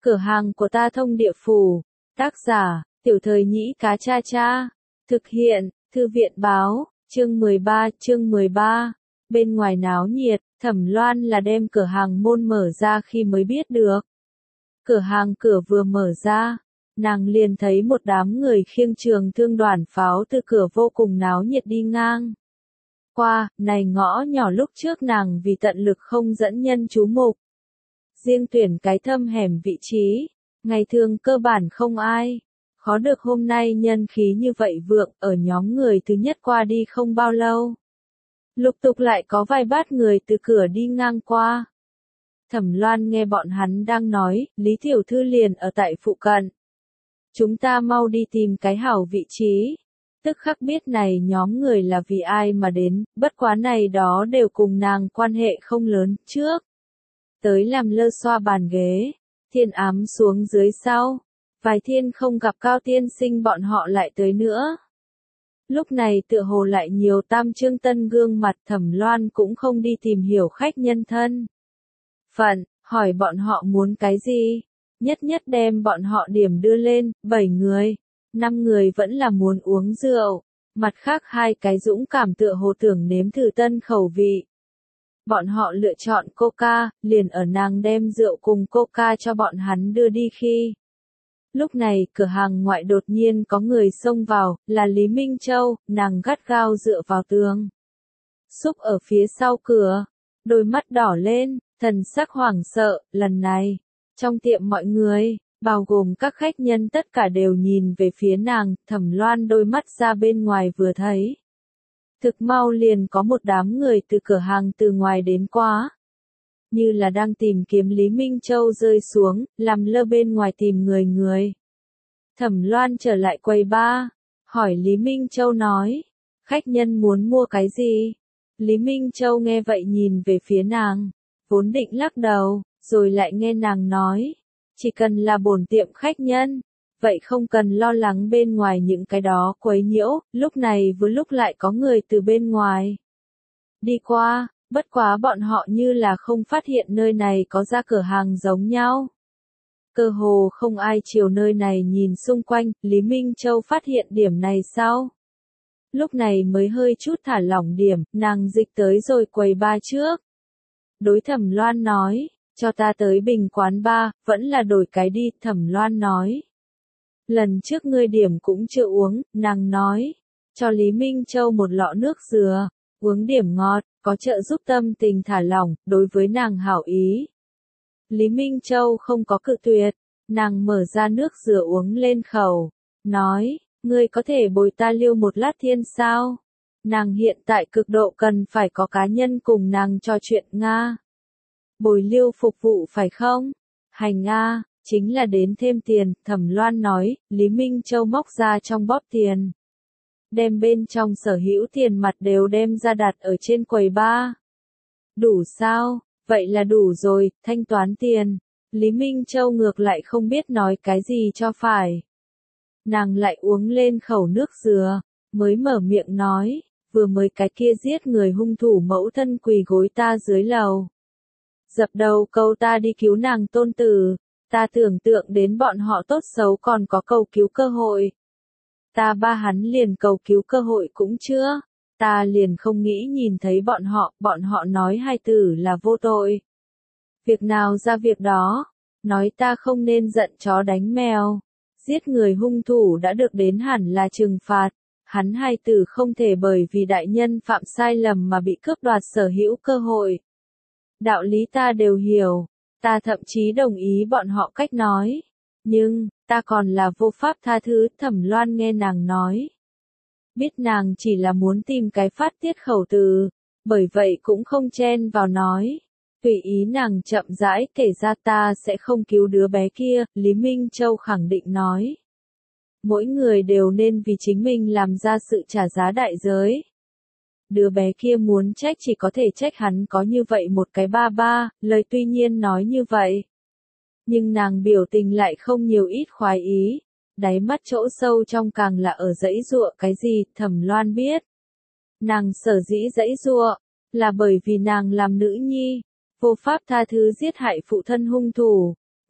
Cửa hàng của ta thông địa phủ. Tác giả, Tiểu Thời Nhĩ Cá Cha Cha. Thực hiện, Thư viện báo, chương 13. Bên ngoài náo nhiệt, Thẩm Loan là đem cửa hàng môn mở ra khi mới biết được. Cửa hàng cửa vừa mở ra, nàng liền thấy một đám người khiêng trường thương đoàn pháo từ cửa vô cùng náo nhiệt đi ngang. Qua, này ngõ nhỏ lúc trước nàng vì tận lực không dẫn nhân chú mục. Riêng tuyển cái thâm hẻm vị trí, ngày thường cơ bản không ai. Khó được hôm nay nhân khí như vậy vượng, ở nhóm người thứ nhất qua đi không bao lâu. Lục tục lại có vài bát người từ cửa đi ngang qua. Thẩm Loan nghe bọn hắn đang nói, Lý Tiểu Thư liền ở tại phụ cận. Chúng ta mau đi tìm cái hảo vị trí. Tức khắc biết này nhóm người là vì ai mà đến, bất quá này đó đều cùng nàng quan hệ không lớn, trước. Tới làm lơ xoa bàn ghế, Thiên Ám xuống dưới sau. Vài thiên không gặp Cao tiên sinh bọn họ lại tới nữa. Lúc này tựa hồ lại nhiều tam trương tân gương mặt. Thẩm Loan cũng không đi tìm hiểu khách nhân thân phận, hỏi bọn họ muốn cái gì. Nhất nhất đem bọn họ điểm đưa lên, 7 người, 5 người vẫn là muốn uống rượu, mặt khác 2 cái dũng cảm tựa hồ tưởng nếm thử tân khẩu vị. Bọn họ lựa chọn Coca, liền ở nàng đem rượu cùng Coca cho bọn hắn đưa đi khi. Lúc này, cửa hàng ngoại đột nhiên có người xông vào, là Lý Minh Châu, nàng gắt gao dựa vào tường. Xúc ở phía sau cửa, đôi mắt đỏ lên, thần sắc hoảng sợ, lần này, trong tiệm mọi người, bao gồm các khách nhân tất cả đều nhìn về phía nàng. Thẩm Loan đôi mắt ra bên ngoài vừa thấy. Thực mau liền có một đám người từ cửa hàng từ ngoài đến quá. Như là đang tìm kiếm Lý Minh Châu rơi xuống, làm lơ bên ngoài tìm người. Thẩm Loan trở lại quầy bar, hỏi Lý Minh Châu nói, khách nhân muốn mua cái gì? Lý Minh Châu nghe vậy nhìn về phía nàng, vốn định lắc đầu, rồi lại nghe nàng nói, chỉ cần là bổn tiệm khách nhân, vậy không cần lo lắng bên ngoài những cái đó quấy nhiễu. Lúc này vừa lúc lại có người từ bên ngoài đi qua. Bất quá bọn họ như là không phát hiện nơi này có ra cửa hàng giống nhau. Cơ hồ không ai chiều nơi này nhìn xung quanh. Lý Minh Châu phát hiện điểm này sau. Lúc này mới hơi chút thả lỏng điểm, nàng dịch tới rồi quầy bar trước. Đối Thẩm Loan nói, cho ta tới bình quán bar, vẫn là đổi cái đi. Thẩm Loan nói, lần trước ngươi điểm cũng chưa uống. Nàng nói, cho Lý Minh Châu một lọ nước dừa, uống điểm ngọt, có trợ giúp tâm tình thả lỏng, đối với nàng hảo ý. Lý Minh Châu không có cự tuyệt, nàng mở ra nước dừa uống lên khẩu, nói, ngươi có thể bồi ta liêu một lát thiên sao? Nàng hiện tại cực độ cần phải có cá nhân cùng nàng trò chuyện Nga. Bồi liêu phục vụ phải không? Hành Nga, chính là đến thêm tiền. Thẩm Loan nói. Lý Minh Châu móc ra trong bóp tiền, đem bên trong sở hữu tiền mặt đều đem ra đặt ở trên quầy bar. Đủ sao? Vậy là đủ rồi, thanh toán tiền. Lý Minh Châu ngược lại không biết nói cái gì cho phải. Nàng lại uống lên khẩu nước dừa, mới mở miệng nói, vừa mới cái kia giết người hung thủ mẫu thân quỳ gối ta dưới lầu. Dập đầu cầu ta đi cứu nàng tôn tử, ta tưởng tượng đến bọn họ tốt xấu còn có cầu cứu cơ hội. Ta ba hắn liền cầu cứu cơ hội cũng chưa, ta liền không nghĩ nhìn thấy bọn họ nói hai tử là vô tội. Việc nào ra việc đó, nói ta không nên giận chó đánh mèo, giết người hung thủ đã được đến hẳn là trừng phạt, hắn hai tử không thể bởi vì đại nhân phạm sai lầm mà bị cướp đoạt sở hữu cơ hội. Đạo lý ta đều hiểu, ta thậm chí đồng ý bọn họ cách nói. Nhưng, ta còn là vô pháp tha thứ. Thẩm Loan nghe nàng nói. Biết nàng chỉ là muốn tìm cái phát tiết khẩu từ, bởi vậy cũng không chen vào nói. Tùy ý nàng chậm rãi kể ra ta sẽ không cứu đứa bé kia. Lý Minh Châu khẳng định nói. Mỗi người đều nên vì chính mình làm ra sự trả giá đại giới. Đứa bé kia muốn trách chỉ có thể trách hắn có như vậy một cái ba, lời tuy nhiên nói như vậy. Nhưng nàng biểu tình lại không nhiều ít khoái ý, đáy mắt chỗ sâu trong càng là ở giãy giụa cái gì. Thẩm Loan biết. Nàng sở dĩ giãy giụa, là bởi vì nàng làm nữ nhi, vô pháp tha thứ giết hại phụ thân hung thủ,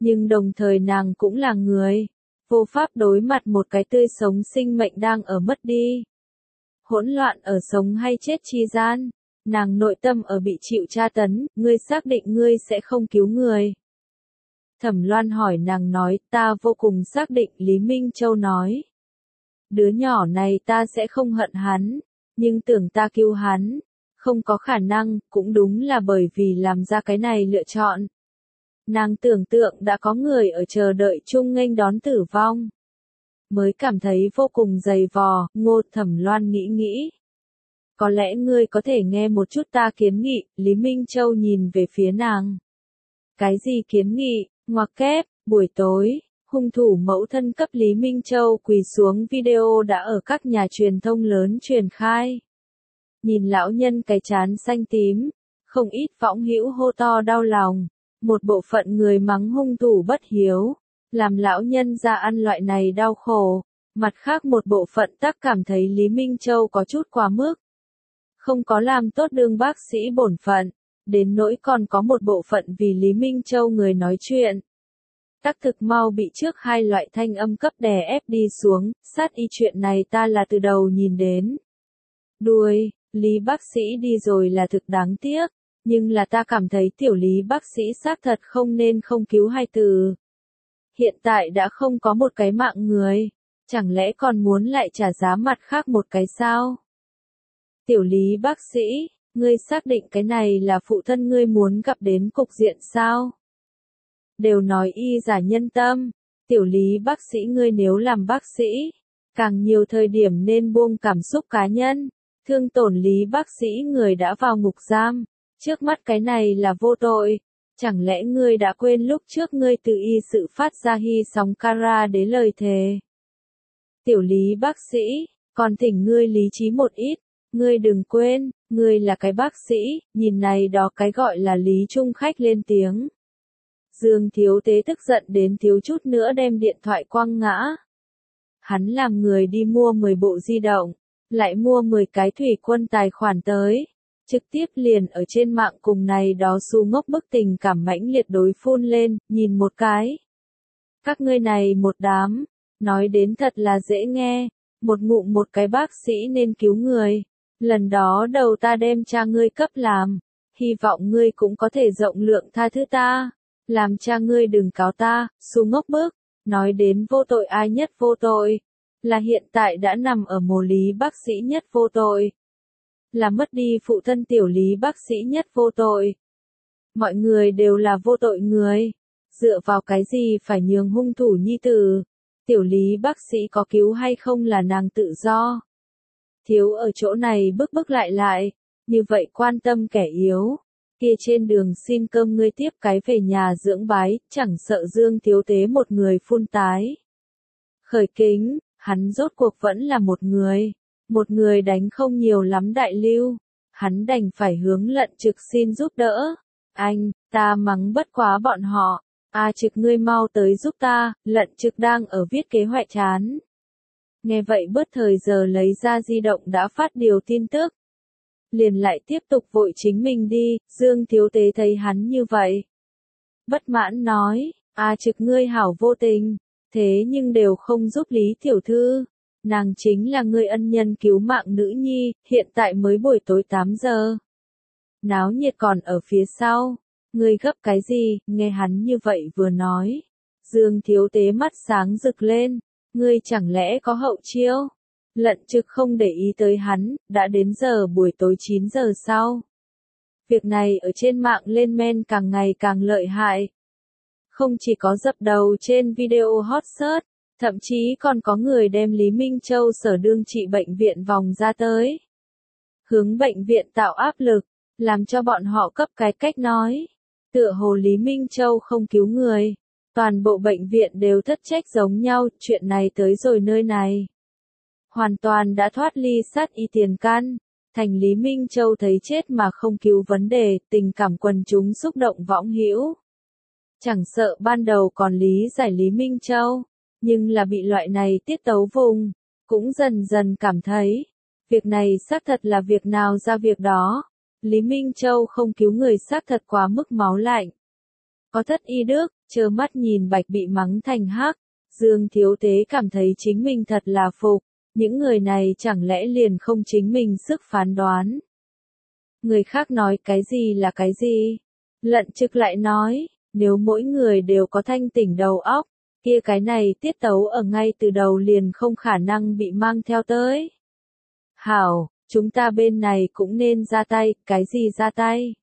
nhưng đồng thời nàng cũng là người, vô pháp đối mặt một cái tươi sống sinh mệnh đang ở mất đi. Hỗn loạn ở sống hay chết chi gian, nàng nội tâm ở bị chịu tra tấn, ngươi xác định ngươi sẽ không cứu người. Thẩm Loan hỏi nàng nói, ta vô cùng xác định, Lý Minh Châu nói. Đứa nhỏ này ta sẽ không hận hắn, nhưng tưởng ta cứu hắn, không có khả năng, cũng đúng là bởi vì làm ra cái này lựa chọn. Nàng tưởng tượng đã có người ở chờ đợi chung nghênh đón tử vong. Mới cảm thấy vô cùng dày vò, Ngô Thẩm Loan nghĩ. Có lẽ ngươi có thể nghe một chút ta kiến nghị, Lý Minh Châu nhìn về phía nàng. Cái gì kiến nghị, ngoặc kép, buổi tối, hung thủ mẫu thân cấp Lý Minh Châu quỳ xuống video đã ở các nhà truyền thông lớn truyền khai. Nhìn lão nhân cái trán xanh tím, không ít võng hữu hô to đau lòng, một bộ phận người mắng hung thủ bất hiếu, làm lão nhân ra ăn loại này đau khổ, mặt khác một bộ phận tắc cảm thấy Lý Minh Châu có chút quá mức. Không có làm tốt đương bác sĩ bổn phận, đến nỗi còn có một bộ phận vì Lý Minh Châu người nói chuyện. Tắc thực mau bị trước hai loại thanh âm cấp đè ép đi xuống, sát y chuyện này ta là từ đầu nhìn đến. Đuôi, Lý bác sĩ đi rồi là thực đáng tiếc, nhưng là ta cảm thấy tiểu Lý bác sĩ xác thật không nên không cứu hai từ. Hiện tại đã không có một cái mạng người, chẳng lẽ còn muốn lại trả giá mặt khác một cái sao? Tiểu Lý bác sĩ, ngươi xác định cái này là phụ thân ngươi muốn gặp đến cục diện sao? Đều nói y giả nhân tâm, tiểu Lý bác sĩ ngươi nếu làm bác sĩ, càng nhiều thời điểm nên buông cảm xúc cá nhân, thương tổn Lý bác sĩ người đã vào ngục giam, trước mắt cái này là vô tội, chẳng lẽ ngươi đã quên lúc trước ngươi tự y sự phát ra hy sóng Kara đế lời thề. Tiểu Lý bác sĩ, còn thỉnh ngươi lý trí một ít, ngươi đừng quên, ngươi là cái bác sĩ, nhìn này đó cái gọi là Lý Trung khách lên tiếng. Dương thiếu tế tức giận đến thiếu chút nữa đem điện thoại quăng ngã. Hắn làm người đi mua 10 bộ di động, lại mua 10 cái thủy quân tài khoản tới, trực tiếp liền ở trên mạng cùng này đó su ngốc bức tình cảm mãnh liệt đối phun lên, nhìn một cái. Các ngươi này một đám, nói đến thật là dễ nghe, một ngụm một cái bác sĩ nên cứu người. Lần đó đầu ta đem cha ngươi cấp làm, hy vọng ngươi cũng có thể rộng lượng tha thứ ta, làm cha ngươi đừng cáo ta, su ngốc bức, nói đến vô tội ai nhất vô tội, là hiện tại đã nằm ở mồ Lý bác sĩ nhất vô tội, là mất đi phụ thân tiểu Lý bác sĩ nhất vô tội. Mọi người đều là vô tội người, dựa vào cái gì phải nhường hung thủ nhi tử, tiểu Lý bác sĩ có cứu hay không là nàng tự do. Thiếu ở chỗ này bức lại, như vậy quan tâm kẻ yếu, kia trên đường xin cơm ngươi tiếp cái về nhà dưỡng bái, chẳng sợ Dương thiếu tế một người phun tái. Khởi kính, hắn rốt cuộc vẫn là một người đánh không nhiều lắm đại lưu, hắn đành phải hướng Lận Trực xin giúp đỡ. Anh, ta mắng bất quá bọn họ, Trực ngươi mau tới giúp ta, Lận Trực đang ở viết kế hoạch chán. Nghe vậy bớt thời giờ lấy ra di động đã phát điều tin tức. Liền lại tiếp tục vội chính mình đi, Dương thiếu tế thấy hắn như vậy. Bất mãn nói, Trực ngươi hảo vô tình, thế nhưng đều không giúp Lý tiểu thư. Nàng chính là ngươi ân nhân cứu mạng nữ nhi, hiện tại mới buổi tối 8 giờ. Náo nhiệt còn ở phía sau, ngươi gấp cái gì, nghe hắn như vậy vừa nói. Dương thiếu tế mắt sáng rực lên. Ngươi chẳng lẽ có hậu chiêu? Lận Trực không để ý tới hắn, đã đến giờ buổi tối 9 giờ sau. Việc này ở trên mạng lên men càng ngày càng lợi hại. Không chỉ có dập đầu trên video hot search, thậm chí còn có người đem Lý Minh Châu sở đương trị bệnh viện vòng ra tới. Hướng bệnh viện tạo áp lực, làm cho bọn họ cấp cái cách nói. Tựa hồ Lý Minh Châu không cứu người. Toàn bộ bệnh viện đều thất trách giống nhau, chuyện này tới rồi nơi này. Hoàn toàn đã thoát ly sát y tiền căn, thành Lý Minh Châu thấy chết mà không cứu vấn đề, tình cảm quần chúng xúc động võng hữu. Chẳng sợ ban đầu còn lý giải Lý Minh Châu, nhưng là bị loại này tiết tấu vùng, cũng dần dần cảm thấy, việc này xác thật là việc nào ra việc đó. Lý Minh Châu không cứu người xác thật quá mức máu lạnh. có thất y đức, trơ mắt nhìn bạch bị mắng thành hắc. Dương Thiếu Tế cảm thấy chính mình thật là phục, những người này chẳng lẽ liền không chính mình sức phán đoán. Người khác nói cái gì là cái gì? Lận Trực lại nói, nếu mỗi người đều có thanh tỉnh đầu óc, kia cái này tiết tấu ở ngay từ đầu liền không khả năng bị mang theo tới. Hảo, chúng ta bên này cũng nên ra tay, cái gì ra tay?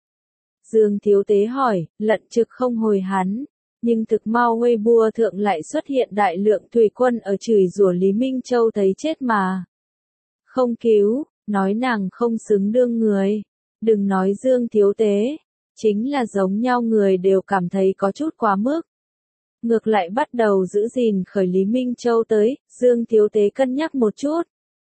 Dương Thiếu Tế hỏi, Lận Trực không hồi hắn, nhưng thực mau Weibo thượng lại xuất hiện đại lượng thủy quân ở chửi rủa Lý Minh Châu thấy chết mà. Không cứu, nói nàng không xứng đương người, đừng nói Dương Thiếu Tế, chính là giống nhau người đều cảm thấy có chút quá mức. Ngược lại bắt đầu giữ gìn khởi Lý Minh Châu tới, Dương Thiếu Tế cân nhắc một chút.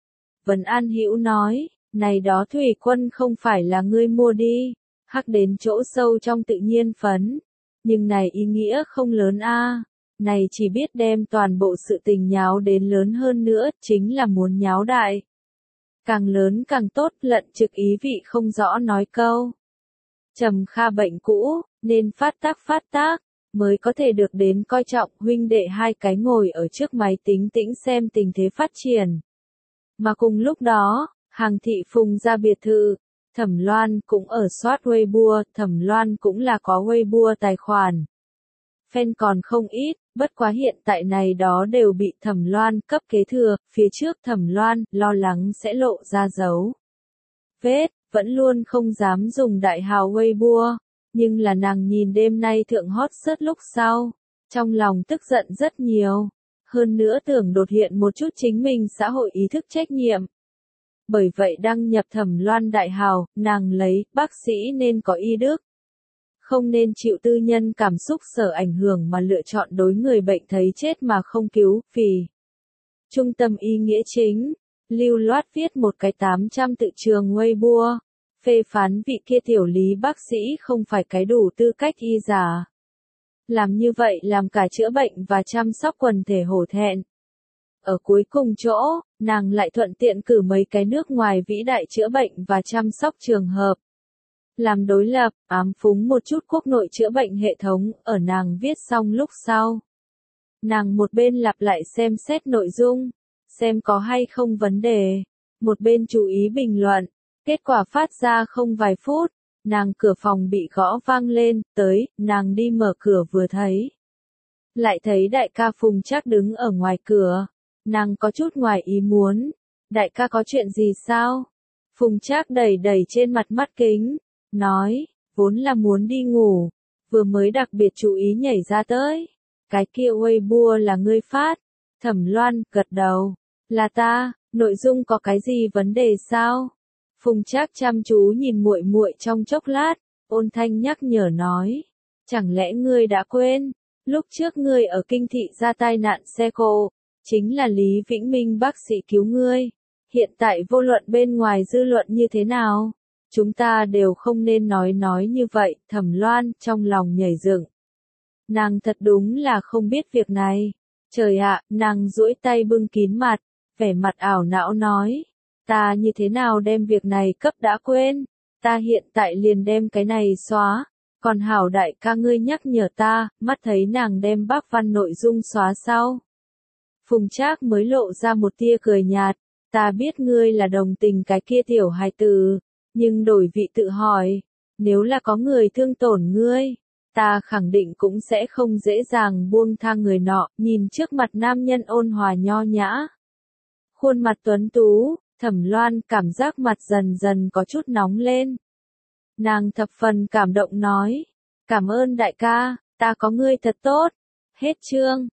Vân An Hữu nói, này đó thủy quân không phải là ngươi mua đi, hắc đến chỗ sâu trong tự nhiên phấn. Nhưng này ý nghĩa không lớn a, này chỉ biết đem toàn bộ sự tình nháo đến lớn hơn nữa, chính là muốn nháo đại. Càng lớn càng tốt, Lận Trực ý vị không rõ nói câu. Trầm Kha bệnh cũ, nên phát tác, mới có thể được đến coi trọng, huynh đệ hai cái ngồi ở trước máy tính tĩnh xem tình thế phát triển. Mà cùng lúc đó, Hàng Thị Phùng ra biệt thự, Thẩm Loan cũng ở soát Weibo, Thẩm Loan cũng là có Weibo tài khoản. Fan còn không ít, bất quá hiện tại này đó đều bị Thẩm Loan cấp kế thừa, phía trước Thẩm Loan lo lắng sẽ lộ ra dấu vết, vẫn luôn không dám dùng đại hào Weibo, nhưng là nàng nhìn đêm nay thượng hot search lúc sau, trong lòng tức giận rất nhiều, hơn nữa tưởng đột hiện một chút chính mình xã hội ý thức trách nhiệm. Bởi vậy đăng nhập Thẩm Loan đại hào, nàng lấy, bác sĩ nên có y đức. Không nên chịu tư nhân cảm xúc sở ảnh hưởng mà lựa chọn đối người bệnh thấy chết mà không cứu, vì trung tâm y nghĩa chính, lưu loát viết một cái 800 tự trường Weibo, phê phán vị kia tiểu Lý bác sĩ không phải cái đủ tư cách y giả. Làm như vậy làm cả chữa bệnh và chăm sóc quần thể hổ thẹn. Ở cuối cùng chỗ, nàng lại thuận tiện cử mấy cái nước ngoài vĩ đại chữa bệnh và chăm sóc trường hợp. Làm đối lập, ám phúng một chút quốc nội chữa bệnh hệ thống, ở nàng viết xong lúc sau. Nàng một bên lặp lại xem xét nội dung, xem có hay không vấn đề, một bên chú ý bình luận, kết quả phát ra không vài phút, nàng cửa phòng bị gõ vang lên, tới, nàng đi mở cửa vừa thấy. Lại thấy đại ca Phùng Trác đứng ở ngoài cửa, nàng có chút ngoài ý muốn, đại ca có chuyện gì sao? Phùng Trác đẩy trên mặt mắt kính, nói, vốn là muốn đi ngủ, vừa mới đặc biệt chú ý nhảy ra tới. Cái kia Weibo là ngươi phát. Thẩm Loan gật đầu, là ta, nội dung có cái gì vấn đề sao? Phùng Trác chăm chú nhìn muội muội trong chốc lát, ôn thanh nhắc nhở nói, chẳng lẽ ngươi đã quên, lúc trước ngươi ở kinh thị ra tai nạn xe cộ, chính là Lý Vĩnh Minh bác sĩ cứu ngươi. Hiện tại vô luận bên ngoài dư luận như thế nào? Chúng ta đều không nên nói như vậy, Thẩm Loan trong lòng nhảy dựng. Nàng thật đúng là không biết việc này. Trời ạ, nàng duỗi tay bưng kín mặt, vẻ mặt ảo não nói. Ta như thế nào đem việc này cấp đã quên, ta hiện tại liền đem cái này xóa. Còn hảo đại ca ngươi nhắc nhở ta, mắt thấy nàng đem bác văn nội dung xóa sau. Phùng Trác mới lộ ra một tia cười nhạt, ta biết ngươi là đồng tình cái kia tiểu hài tử, nhưng đổi vị tự hỏi, nếu là có người thương tổn ngươi, ta khẳng định cũng sẽ không dễ dàng buông tha người nọ, nhìn trước mặt nam nhân ôn hòa nho nhã. Khuôn mặt tuấn tú, Thẩm Loan cảm giác mặt dần dần có chút nóng lên. Nàng thập phần cảm động nói, cảm ơn đại ca, ta có ngươi thật tốt. Hết chương.